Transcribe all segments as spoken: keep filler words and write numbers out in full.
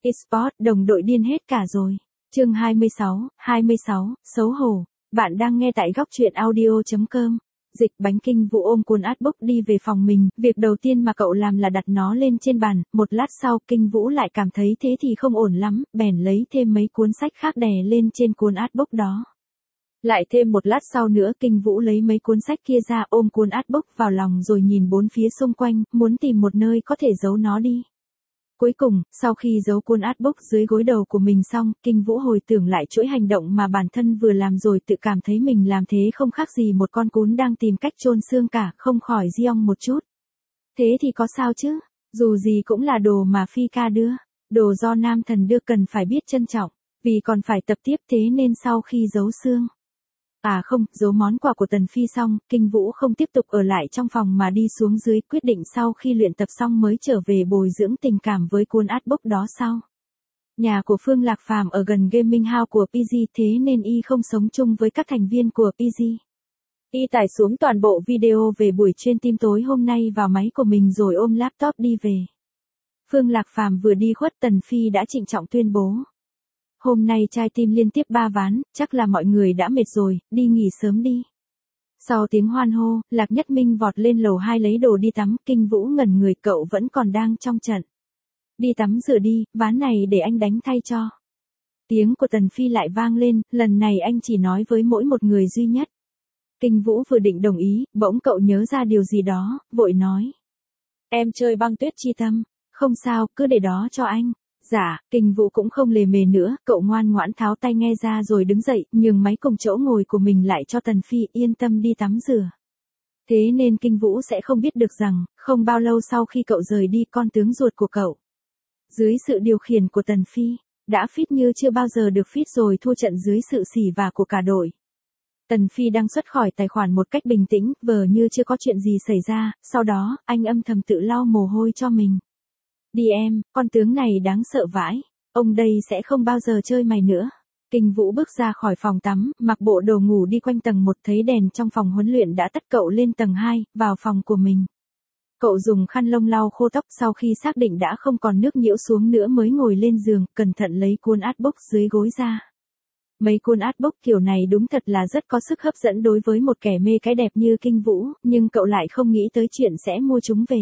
eSports, đồng đội điên hết cả rồi. Chương hai mươi sáu, hai mươi sáu, xấu hổ. Bạn đang nghe tại góc truyện audio chấm com. Dịch Bánh Kinh Vũ ôm cuốn artbook đi về phòng mình, việc đầu tiên mà cậu làm là đặt nó lên trên bàn, một lát sau Kinh Vũ lại cảm thấy thế thì không ổn lắm, bèn lấy thêm mấy cuốn sách khác đè lên trên cuốn artbook đó. Lại thêm một lát sau nữa Kinh Vũ lấy mấy cuốn sách kia ra ôm cuốn artbook vào lòng rồi nhìn bốn phía xung quanh, muốn tìm một nơi có thể giấu nó đi. Cuối cùng, sau khi giấu cuốn artbook dưới gối đầu của mình xong, Kinh Vũ hồi tưởng lại chuỗi hành động mà bản thân vừa làm rồi tự cảm thấy mình làm thế không khác gì một con cún đang tìm cách chôn xương cả, không khỏi giong một chút. Thế thì có sao chứ, dù gì cũng là đồ mà Phi ca đưa, đồ do nam thần đưa cần phải biết trân trọng, vì còn phải tập tiếp thế nên sau khi giấu xương. À không, giấu món quà của Tần Phi xong, Kinh Vũ không tiếp tục ở lại trong phòng mà đi xuống dưới, quyết định sau khi luyện tập xong mới trở về bồi dưỡng tình cảm với cuốn artbook đó sau. Nhà của Phương Lạc Phàm ở gần gaming house của pê giê thế nên y không sống chung với các thành viên của pê giê. Y tải xuống toàn bộ video về buổi chuyên team tối hôm nay vào máy của mình rồi ôm laptop đi về. Phương Lạc Phàm vừa đi khuất Tần Phi đã trịnh trọng tuyên bố. Hôm nay trai team liên tiếp ba ván, chắc là mọi người đã mệt rồi, đi nghỉ sớm đi. Sau tiếng hoan hô, Lạc Nhất Minh vọt lên lầu hai lấy đồ đi tắm, Kinh Vũ ngẩn người, cậu vẫn còn đang trong trận. Đi tắm rửa đi, ván này để anh đánh thay cho. Tiếng của Tần Phi lại vang lên, lần này anh chỉ nói với mỗi một người duy nhất. Kinh Vũ vừa định đồng ý, bỗng cậu nhớ ra điều gì đó, vội nói. Em chơi băng tuyết chi tâm, không sao, cứ để đó cho anh. Dạ, Kinh Vũ cũng không lề mề nữa, cậu ngoan ngoãn tháo tay nghe ra rồi đứng dậy, nhường máy cùng chỗ ngồi của mình lại cho Tần Phi, yên tâm đi tắm rửa. Thế nên Kinh Vũ sẽ không biết được rằng, không bao lâu sau khi cậu rời đi, con tướng ruột của cậu, dưới sự điều khiển của Tần Phi, đã fit như chưa bao giờ được fit rồi, thua trận dưới sự xỉ vả của cả đội. Tần Phi đang xuất khỏi tài khoản một cách bình tĩnh, vờ như chưa có chuyện gì xảy ra, sau đó, anh âm thầm tự lau mồ hôi cho mình. Đi em, con tướng này đáng sợ vãi, ông đây sẽ không bao giờ chơi mày nữa. Kinh Vũ bước ra khỏi phòng tắm, mặc bộ đồ ngủ đi quanh tầng một, thấy đèn trong phòng huấn luyện đã tắt, cậu lên tầng hai, vào phòng của mình. Cậu dùng khăn lông lau khô tóc, sau khi xác định đã không còn nước nhiễu xuống nữa mới ngồi lên giường, cẩn thận lấy cuốn artbook dưới gối ra. Mấy cuốn artbook kiểu này đúng thật là rất có sức hấp dẫn đối với một kẻ mê cái đẹp như Kinh Vũ, nhưng cậu lại không nghĩ tới chuyện sẽ mua chúng về.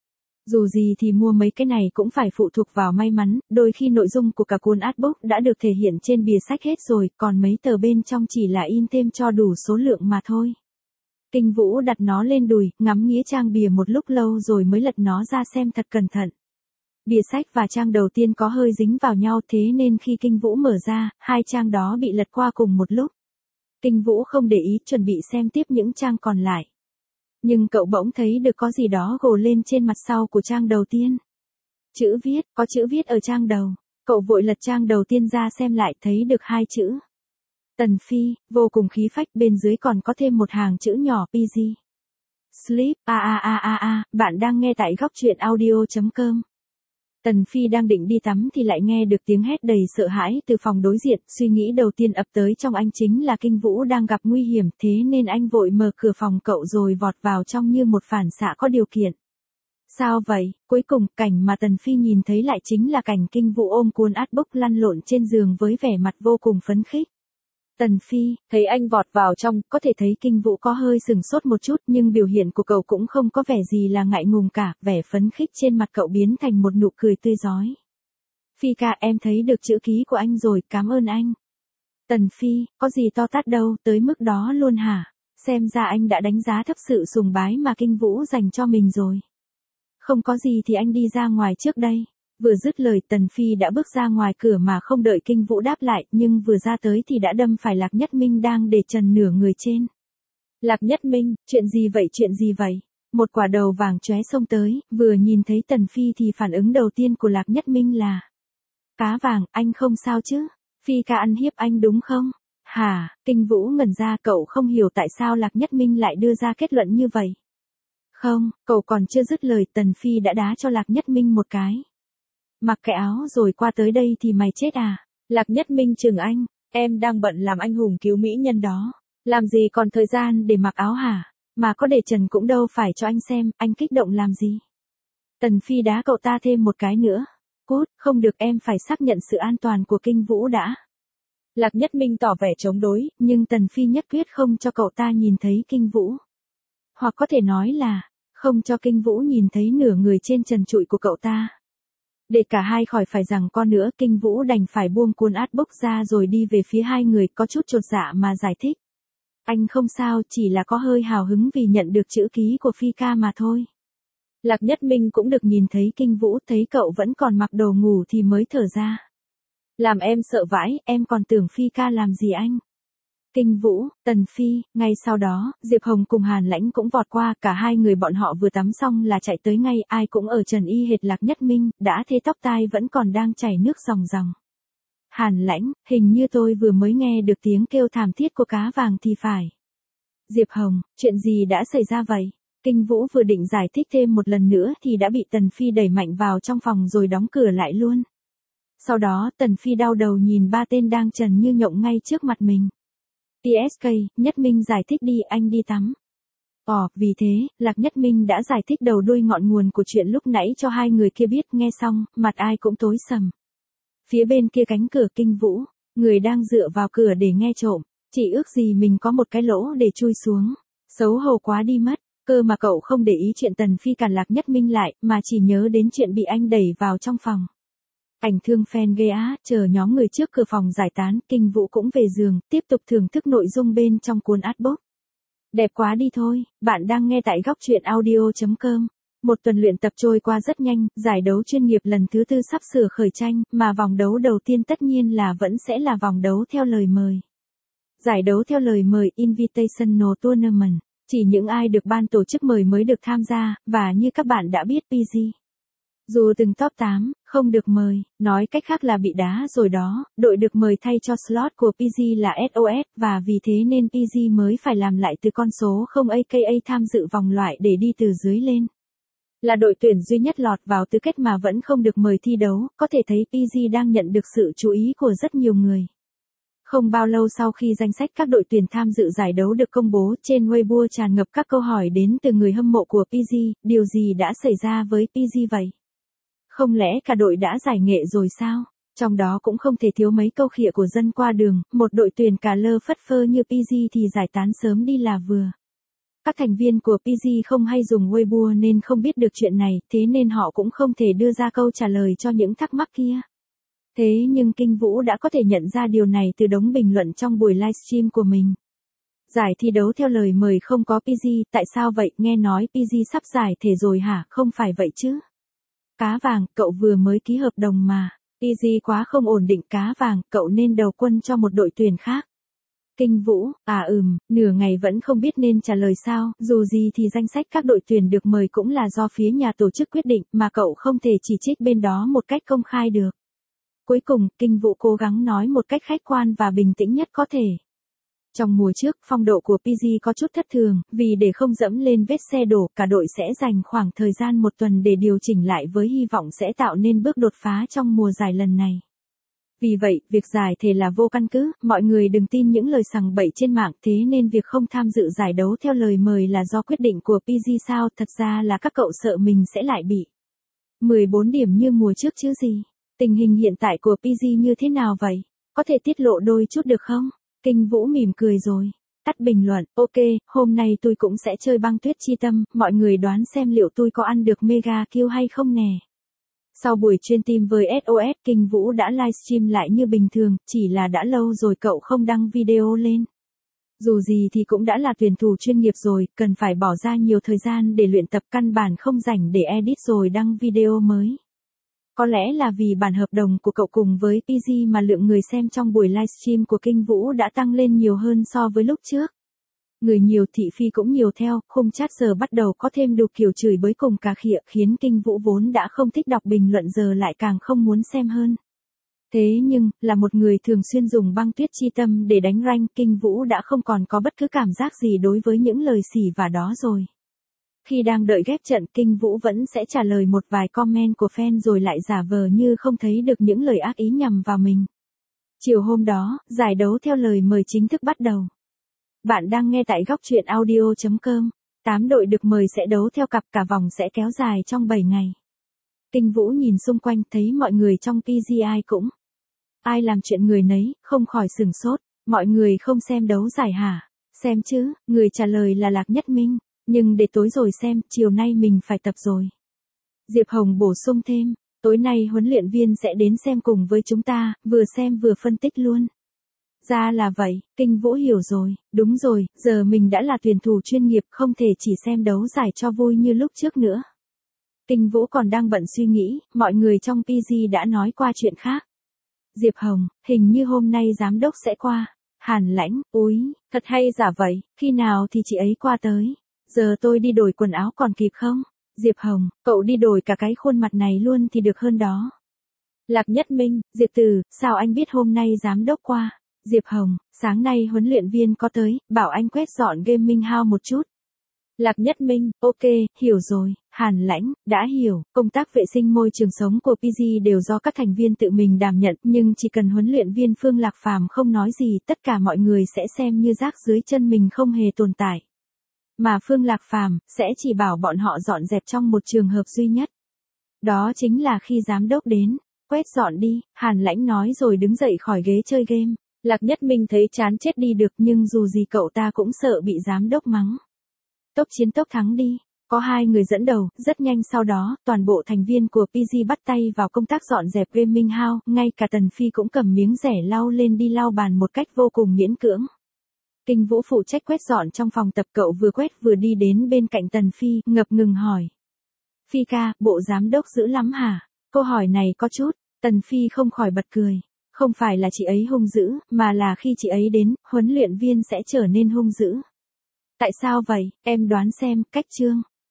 Dù gì thì mua mấy cái này cũng phải phụ thuộc vào may mắn, đôi khi nội dung của cả cuốn artbook đã được thể hiện trên bìa sách hết rồi, còn mấy tờ bên trong chỉ là in thêm cho đủ số lượng mà thôi. Kinh Vũ đặt nó lên đùi, ngắm nghía trang bìa một lúc lâu rồi mới lật nó ra xem thật cẩn thận. Bìa sách và trang đầu tiên có hơi dính vào nhau, thế nên khi Kinh Vũ mở ra, hai trang đó bị lật qua cùng một lúc. Kinh Vũ không để ý, chuẩn bị xem tiếp những trang còn lại. Nhưng cậu bỗng thấy được có gì đó gồ lên trên mặt sau của trang đầu tiên. Chữ viết, có chữ viết ở trang đầu. Cậu vội lật trang đầu tiên ra xem lại, thấy được hai chữ. Tần Phi, vô cùng khí phách, bên dưới còn có thêm một hàng chữ nhỏ pê giê. Sleep, a a a a a, bạn đang nghe tại góc truyện audio chấm com. Tần Phi đang định đi tắm thì lại nghe được tiếng hét đầy sợ hãi từ phòng đối diện, suy nghĩ đầu tiên ập tới trong anh chính là Kinh Vũ đang gặp nguy hiểm, thế nên anh vội mở cửa phòng cậu rồi vọt vào trong như một phản xạ có điều kiện. Sao vậy? Cuối cùng, cảnh mà Tần Phi nhìn thấy lại chính là cảnh Kinh Vũ ôm cuốn artbook lăn lộn trên giường với vẻ mặt vô cùng phấn khích. Tần Phi, thấy anh vọt vào trong, có thể thấy Kinh Vũ có hơi sừng sốt một chút, nhưng biểu hiện của cậu cũng không có vẻ gì là ngại ngùng cả, vẻ phấn khích trên mặt cậu biến thành một nụ cười tươi rói. Phi ca, em thấy được chữ ký của anh rồi, cảm ơn anh. Tần Phi, có gì to tát đâu, tới mức đó luôn hả? Xem ra anh đã đánh giá thấp sự sùng bái mà Kinh Vũ dành cho mình rồi. Không có gì thì anh đi ra ngoài trước đây. Vừa dứt lời Tần Phi đã bước ra ngoài cửa mà không đợi Kinh Vũ đáp lại, nhưng vừa ra tới thì đã đâm phải Lạc Nhất Minh đang để trần nửa người trên. Lạc Nhất Minh, chuyện gì vậy chuyện gì vậy? Một quả đầu vàng chóe xông tới, vừa nhìn thấy Tần Phi thì phản ứng đầu tiên của Lạc Nhất Minh là: Cá vàng, anh không sao chứ? Phi ca ăn hiếp anh đúng không? Hả? Kinh Vũ ngẩn ra, cậu không hiểu tại sao Lạc Nhất Minh lại đưa ra kết luận như vậy. Không, cậu còn chưa dứt lời Tần Phi đã đá cho Lạc Nhất Minh một cái. Mặc cái áo rồi qua tới đây thì mày chết à? Lạc Nhất Minh chừng anh, em đang bận làm anh hùng cứu mỹ nhân đó. Làm gì còn thời gian để mặc áo hả? Mà có để trần cũng đâu phải cho anh xem, anh kích động làm gì? Tần Phi đá cậu ta thêm một cái nữa. phút, không được em phải xác nhận sự an toàn của Kinh Vũ đã. Lạc Nhất Minh tỏ vẻ chống đối, nhưng Tần Phi nhất quyết không cho cậu ta nhìn thấy Kinh Vũ. Hoặc có thể nói là, không cho Kinh Vũ nhìn thấy nửa người trên trần trụi của cậu ta. Để cả hai khỏi phải giằng co nữa, Kinh Vũ đành phải buông cuốn artbook ra rồi đi về phía hai người, có chút chột dạ mà giải thích. Anh không sao, chỉ là có hơi hào hứng vì nhận được chữ ký của Phi ca mà thôi. Lạc Nhất Minh cũng được nhìn thấy Kinh Vũ, thấy cậu vẫn còn mặc đồ ngủ thì mới thở ra. Làm em sợ vãi, em còn tưởng Phi ca làm gì anh. Kinh Vũ, Tần Phi, ngay sau đó, Diệp Hồng cùng Hàn Lãnh cũng vọt qua, cả hai người bọn họ vừa tắm xong là chạy tới ngay, ai cũng ở trần y hệt Lạc Nhất Minh, đã thế tóc tai vẫn còn đang chảy nước ròng ròng. Hàn Lãnh, hình như tôi vừa mới nghe được tiếng kêu thảm thiết của cá vàng thì phải. Diệp Hồng, chuyện gì đã xảy ra vậy? Kinh Vũ vừa định giải thích thêm một lần nữa thì đã bị Tần Phi đẩy mạnh vào trong phòng rồi đóng cửa lại luôn. Sau đó Tần Phi đau đầu nhìn ba tên đang trần như nhộng ngay trước mặt mình. pê ét ca, Nhất Minh giải thích đi, anh đi tắm. Ồ, vì thế, Lạc Nhất Minh đã giải thích đầu đuôi ngọn nguồn của chuyện lúc nãy cho hai người kia biết, nghe xong, mặt ai cũng tối sầm. Phía bên kia cánh cửa Kinh Vũ, người đang dựa vào cửa để nghe trộm, chỉ ước gì mình có một cái lỗ để chui xuống. Xấu hổ quá đi mất, cơ mà cậu không để ý chuyện Tần Phi cản Lạc Nhất Minh lại, mà chỉ nhớ đến chuyện bị anh đẩy vào trong phòng. Ảnh thương fan ghê á, chờ nhóm người trước cửa phòng giải tán, Kinh Vũ cũng về giường, tiếp tục thưởng thức nội dung bên trong cuốn artbook. Đẹp quá đi thôi, bạn đang nghe tại góc truyện audio chấm com. Một tuần luyện tập trôi qua rất nhanh, giải đấu chuyên nghiệp lần thứ tư sắp sửa khởi tranh, mà vòng đấu đầu tiên tất nhiên là vẫn sẽ là vòng đấu theo lời mời. Giải đấu theo lời mời Invitational Tournament, chỉ những ai được ban tổ chức mời mới được tham gia, và như các bạn đã biết pê giê. Dù từng top tám, không được mời, nói cách khác là bị đá rồi đó, đội được mời thay cho slot của pê giê là ét ô ét, và vì thế nên pê giê mới phải làm lại từ con số không aka tham dự vòng loại để đi từ dưới lên. Là đội tuyển duy nhất lọt vào tứ kết mà vẫn không được mời thi đấu, có thể thấy pê giê đang nhận được sự chú ý của rất nhiều người. Không bao lâu sau khi danh sách các đội tuyển tham dự giải đấu được công bố, trên Weibo tràn ngập các câu hỏi đến từ người hâm mộ của pê giê, điều gì đã xảy ra với pê giê vậy? Không lẽ cả đội đã giải nghệ rồi sao? Trong đó cũng không thể thiếu mấy câu khịa của dân qua đường, một đội tuyển cả lơ phất phơ như pê giê thì giải tán sớm đi là vừa. Các thành viên của pê giê không hay dùng Weibo nên không biết được chuyện này, thế nên họ cũng không thể đưa ra câu trả lời cho những thắc mắc kia. Thế nhưng Kinh Vũ đã có thể nhận ra điều này từ đống bình luận trong buổi livestream của mình. Giải thi đấu theo lời mời không có pê giê, tại sao vậy? Nghe nói pê giê sắp giải thể rồi hả? Không phải vậy chứ? Cá vàng, cậu vừa mới ký hợp đồng mà. pê giê quá không ổn định cá vàng, cậu nên đầu quân cho một đội tuyển khác. Kinh Vũ, à ừm, nửa ngày vẫn không biết nên trả lời sao, dù gì thì danh sách các đội tuyển được mời cũng là do phía nhà tổ chức quyết định, mà cậu không thể chỉ trích bên đó một cách công khai được. Cuối cùng, Kinh Vũ cố gắng nói một cách khách quan và bình tĩnh nhất có thể. Trong mùa trước, phong độ của pê giê có chút thất thường, vì để không dẫm lên vết xe đổ, cả đội sẽ dành khoảng thời gian một tuần để điều chỉnh lại với hy vọng sẽ tạo nên bước đột phá trong mùa giải lần này. Vì vậy, việc giải thể là vô căn cứ, mọi người đừng tin những lời sằng bậy trên mạng, thế nên việc không tham dự giải đấu theo lời mời là do quyết định của pê giê sao, thật ra là các cậu sợ mình sẽ lại bị mười bốn điểm như mùa trước chứ gì. Tình hình hiện tại của pê giê như thế nào vậy? Có thể tiết lộ đôi chút được không? Kinh Vũ mỉm cười rồi. Tắt bình luận, ok, hôm nay tôi cũng sẽ chơi băng tuyết chi tâm, mọi người đoán xem liệu tôi có ăn được mega kill hay không nè. Sau buổi chuyên team với ét ô ét, Kinh Vũ đã livestream lại như bình thường, chỉ là đã lâu rồi cậu không đăng video lên. Dù gì thì cũng đã là tuyển thủ chuyên nghiệp rồi, cần phải bỏ ra nhiều thời gian để luyện tập, căn bản không rảnh để edit rồi đăng video mới. Có lẽ là vì bản hợp đồng của cậu cùng với pê giê mà lượng người xem trong buổi livestream của Kinh Vũ đã tăng lên nhiều hơn so với lúc trước. Người nhiều thị phi cũng nhiều theo, khung chat giờ bắt đầu có thêm đủ kiểu chửi bới cùng cà khịa, khiến Kinh Vũ vốn đã không thích đọc bình luận giờ lại càng không muốn xem hơn. Thế nhưng, là một người thường xuyên dùng băng tuyết chi tâm để đánh rank, Kinh Vũ đã không còn có bất cứ cảm giác gì đối với những lời xỉ vả đó rồi. Khi đang đợi ghép trận, Kinh Vũ vẫn sẽ trả lời một vài comment của fan rồi lại giả vờ như không thấy được những lời ác ý nhằm vào mình. Chiều hôm đó, giải đấu theo lời mời chính thức bắt đầu. Bạn đang nghe tại góc truyện audio chấm com. tám đội được mời sẽ đấu theo cặp, cả vòng sẽ kéo dài trong bảy ngày. Kinh Vũ nhìn xung quanh thấy mọi người trong pê giê ai cũng. Ai làm chuyện người nấy, không khỏi sửng sốt. Mọi người không xem đấu giải hả? Xem chứ, người trả lời là Lạc Nhất Minh. Nhưng để tối rồi xem, chiều nay mình phải tập rồi. Diệp Hồng bổ sung thêm, tối nay huấn luyện viên sẽ đến xem cùng với chúng ta, vừa xem vừa phân tích luôn. Ra là vậy, Kinh Vũ hiểu rồi, đúng rồi, giờ mình đã là tuyển thủ chuyên nghiệp, không thể chỉ xem đấu giải cho vui như lúc trước nữa. Kinh Vũ còn đang bận suy nghĩ, mọi người trong pê giê đã nói qua chuyện khác. Diệp Hồng, hình như hôm nay giám đốc sẽ qua. Hàn Lãnh, úi, thật hay giả vậy, khi nào thì chị ấy qua tới? Giờ tôi đi đổi quần áo còn kịp không? Diệp Hồng, cậu đi đổi cả cái khuôn mặt này luôn thì được hơn đó. Lạc Nhất Minh, Diệp Từ, sao anh biết hôm nay giám đốc qua? Diệp Hồng, sáng nay huấn luyện viên có tới, bảo anh quét dọn gaming house một chút. Lạc Nhất Minh, ok, hiểu rồi. Hàn Lãnh, đã hiểu, công tác vệ sinh môi trường sống của pê giê đều do các thành viên tự mình đảm nhận, nhưng chỉ cần huấn luyện viên Phương Lạc Phàm không nói gì, tất cả mọi người sẽ xem như rác dưới chân mình không hề tồn tại. Mà Phương Lạc Phàm sẽ chỉ bảo bọn họ dọn dẹp trong một trường hợp duy nhất. Đó chính là khi giám đốc đến, quét dọn đi, Hàn Lãnh nói rồi đứng dậy khỏi ghế chơi game. Lạc Nhất Minh thấy chán chết đi được nhưng dù gì cậu ta cũng sợ bị giám đốc mắng. Tốc chiến tốc thắng đi, có hai người dẫn đầu, rất nhanh sau đó, toàn bộ thành viên của pê giê bắt tay vào công tác dọn dẹp gaming house, ngay cả Tần Phi cũng cầm miếng rẻ lau lên đi lau bàn một cách vô cùng miễn cưỡng. Kinh Vũ phụ trách quét dọn trong phòng tập, cậu vừa quét vừa đi đến bên cạnh Tần Phi, ngập ngừng hỏi. Phi ca, bộ giám đốc dữ lắm hả? Câu hỏi này có chút, Tần Phi không khỏi bật cười. Không phải là chị ấy hung dữ, mà là khi chị ấy đến, huấn luyện viên sẽ trở nên hung dữ. Tại sao vậy, em đoán xem, cách chương.